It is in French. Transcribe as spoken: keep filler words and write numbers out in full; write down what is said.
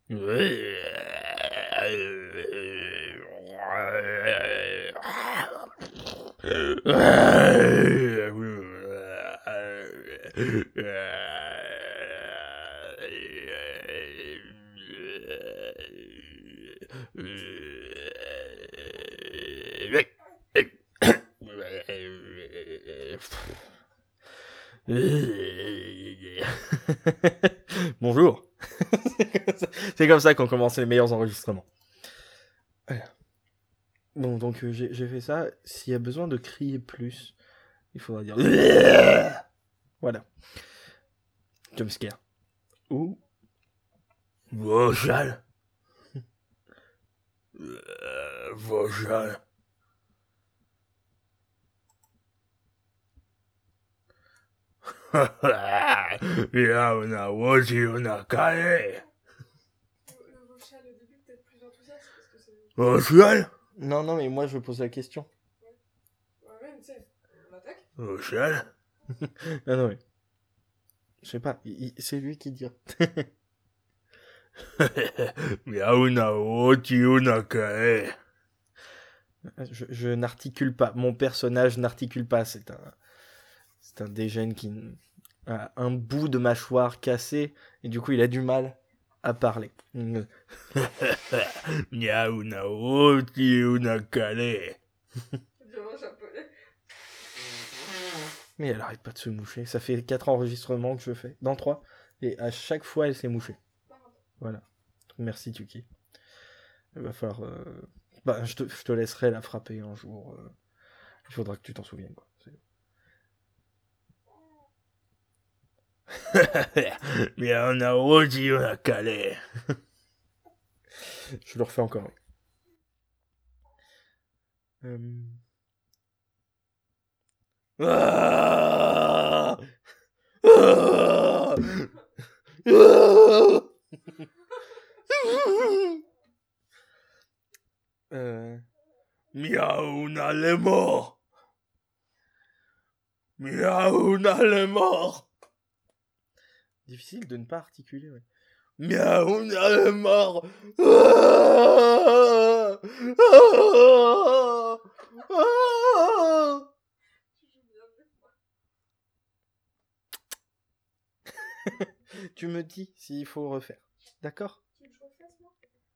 Bonjour. C'est comme ça qu'on commence les meilleurs enregistrements. Bon, donc euh, j'ai, j'ai fait ça. S'il y a besoin de crier plus, il faudra dire... Voilà. Jumpscare. Ou... Vojal. Vojal. Ya una woji una kare. Le Vauchal au début, peut-être plus enthousiaste parce que c'est. Vojal. Non, non, mais moi je pose la question. Ouais, ouais, mais tu sais, on attaque. Vojal. Non, non, mais... Je sais pas, il, il, c'est lui qui dit. Ya una woji una kare. Je, je n'articule pas. Mon personnage n'articule pas. C'est un, c'est un dégène qui a un bout de mâchoire cassé et du coup il a du mal à parler. Nya una oti una kare. Bien japonais. Mais elle arrête pas de se moucher. Ça fait quatre enregistrements que je fais. Dans trois. Et à chaque fois elle s'est mouchée. Voilà. Merci Tuki. Il va falloir... Euh... Bah, je te, je te laisserai la frapper un jour. Euh... Il faudra que tu t'en souviennes, quoi. Mais on a aussi on a calé. Je le refais encore. Euh... Ah ah euh... Miaouna les morts. Miaouna les morts. Difficile de ne pas articuler, ouais. Miaouna les morts. Ah ah ah. Tu me dis s'il faut refaire. D'accord ?